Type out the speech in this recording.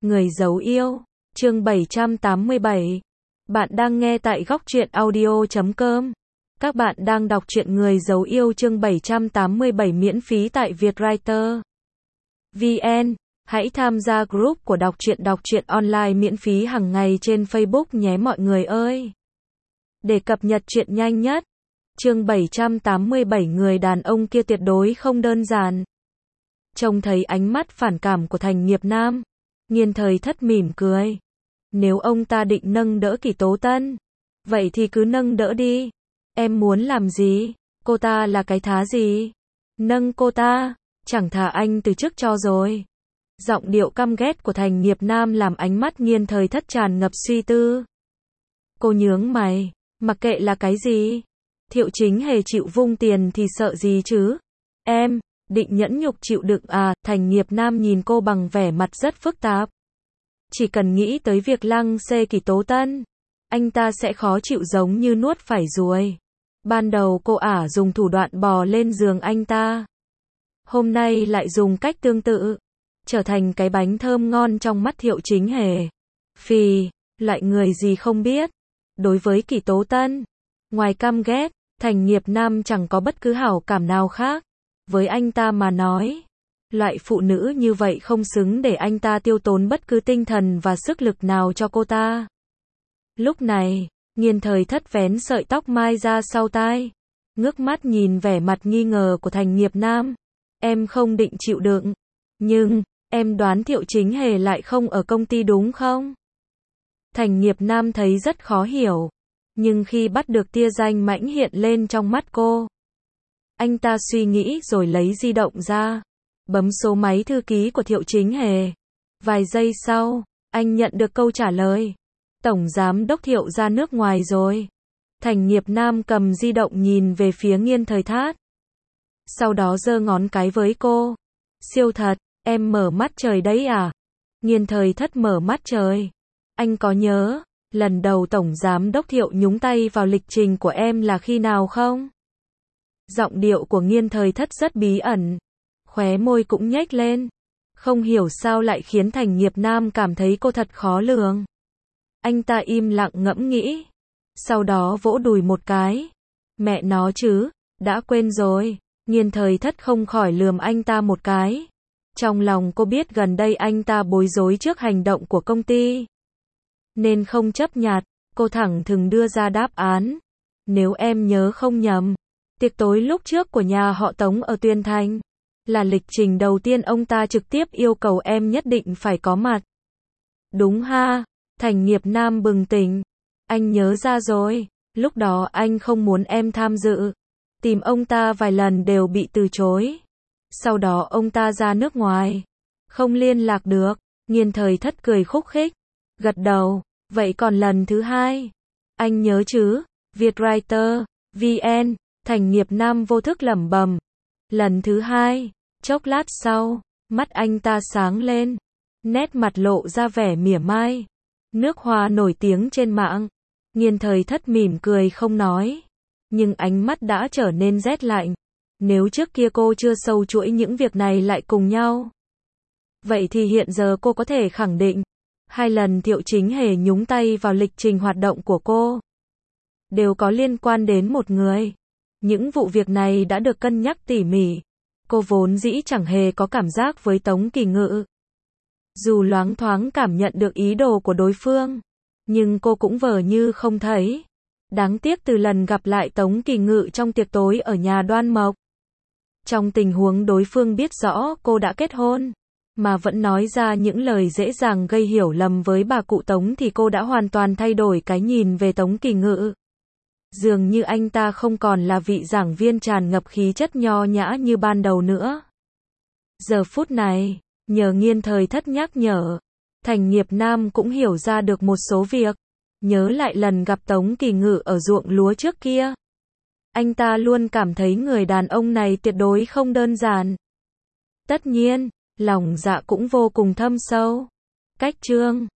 Người giấu yêu, chương 787. Bạn đang nghe tại góc truyện audio.com. Các bạn đang đọc truyện Người giấu yêu chương 787 miễn phí tại Vietwriter VN. Hãy tham gia group của đọc truyện online miễn phí hàng ngày trên Facebook nhé mọi người ơi. Để cập nhật truyện nhanh nhất. Chương 787 người đàn ông kia tuyệt đối không đơn giản. Trông thấy ánh mắt phản cảm của Thành Nghiệp Nam, Nghiên Thời Thất mỉm cười. Nếu ông ta định nâng đỡ Kỷ Tố Tân, vậy thì cứ nâng đỡ đi. Em muốn làm gì? Cô ta là cái thá gì? Nâng cô ta, chẳng thà anh từ chức cho rồi. Giọng điệu căm ghét của Thành Nghiệp Nam làm ánh mắt Nghiên Thời Thất tràn ngập suy tư. Cô nhướng mày, mặc kệ là cái gì? Thiệu Chính Hề chịu vung tiền thì sợ gì chứ? Em định nhẫn nhục chịu đựng à? Thành Nghiệp Nam nhìn cô bằng vẻ mặt rất phức tạp. Chỉ cần nghĩ tới việc lăng xê Kỷ Tố Tân, anh ta sẽ khó chịu giống như nuốt phải ruồi. Ban đầu cô ả dùng thủ đoạn bò lên giường anh ta. Hôm nay lại dùng cách tương tự, trở thành cái bánh thơm ngon trong mắt Thiệu Chính Hề. Phì, loại người gì không biết. Đối với Kỷ Tố Tân, ngoài căm ghét, Thành Nghiệp Nam chẳng có bất cứ hảo cảm nào khác. Với anh ta mà nói, loại phụ nữ như vậy không xứng để anh ta tiêu tốn bất cứ tinh thần và sức lực nào cho cô ta. Lúc này, Nghiên Thời Thất vén sợi tóc mai ra sau tai, ngước mắt nhìn vẻ mặt nghi ngờ của Thành Nghiệp Nam. Em không định chịu đựng, nhưng, em đoán Thiệu Chính Hề lại không ở công ty đúng không? Thành Nghiệp Nam thấy rất khó hiểu, nhưng khi bắt được tia danh mãnh hiện lên trong mắt cô, anh ta suy nghĩ rồi lấy di động ra, bấm số máy thư ký của Thiệu Chính Hề. Vài giây sau, anh nhận được câu trả lời. Tổng giám đốc Thiệu ra nước ngoài rồi. Thành Nghiệp Nam cầm di động nhìn về phía Nghiên Thời Thát. Sau đó giơ ngón cái với cô. Siêu thật, em mở mắt trời đấy à? Nghiên Thời Thất mở mắt trời. Anh có nhớ, lần đầu Tổng giám đốc Thiệu nhúng tay vào lịch trình của em là khi nào không? Giọng điệu của Nghiên Thời Thất rất bí ẩn. Khóe môi cũng nhếch lên. Không hiểu sao lại khiến Thành Nghiệp Nam cảm thấy cô thật khó lường. Anh ta im lặng ngẫm nghĩ. Sau đó vỗ đùi một cái. Mẹ nó chứ, đã quên rồi. Nghiên Thời Thất không khỏi lườm anh ta một cái. Trong lòng cô biết gần đây anh ta bối rối trước hành động của công ty, nên không chấp nhặt, cô thẳng thừng đưa ra đáp án. Nếu em nhớ không nhầm, tiệc tối lúc trước của nhà họ Tống ở Tuyên Thành là lịch trình đầu tiên ông ta trực tiếp yêu cầu em nhất định phải có mặt. Đúng ha? Thành Nghiệp Nam bừng tỉnh. Anh nhớ ra rồi, lúc đó anh không muốn em tham dự. Tìm ông ta vài lần đều bị từ chối. Sau đó ông ta ra nước ngoài, không liên lạc được. Nghiên Thời Thất cười khúc khích, gật đầu. Vậy còn lần thứ hai? Anh nhớ chứ? Vietwriter VN. Thành Nghiệp Nam vô thức lẩm bẩm. Lần thứ hai. Chốc lát sau, mắt anh ta sáng lên, nét mặt lộ ra vẻ mỉa mai. Nước hoa nổi tiếng trên mạng. Nghiên Thời Thất mỉm cười không nói, nhưng ánh mắt đã trở nên rét lạnh. Nếu trước kia cô chưa sâu chuỗi những việc này lại cùng nhau, vậy thì hiện giờ cô có thể khẳng định, hai lần Thiệu Chính Hề nhúng tay vào lịch trình hoạt động của cô đều có liên quan đến một người. Những vụ việc này đã được cân nhắc tỉ mỉ. Cô vốn dĩ chẳng hề có cảm giác với Tống Kỳ Ngự. Dù loáng thoáng cảm nhận được ý đồ của đối phương, nhưng cô cũng vờ như không thấy. Đáng tiếc từ lần gặp lại Tống Kỳ Ngự trong tiệc tối ở nhà Đoan Mộc, trong tình huống đối phương biết rõ cô đã kết hôn, mà vẫn nói ra những lời dễ dàng gây hiểu lầm với bà cụ Tống thì cô đã hoàn toàn thay đổi cái nhìn về Tống Kỳ Ngự. Dường như anh ta không còn là vị giảng viên tràn ngập khí chất nho nhã như ban đầu nữa. Giờ phút này, nhờ Nghiên Thời Thất nhắc nhở, Thành Nghiệp Nam cũng hiểu ra được một số việc. Nhớ lại lần gặp Tống Kỳ Ngự ở ruộng lúa trước kia, anh ta luôn cảm thấy người đàn ông này tuyệt đối không đơn giản. Tất nhiên, lòng dạ cũng vô cùng thâm sâu. Cách chương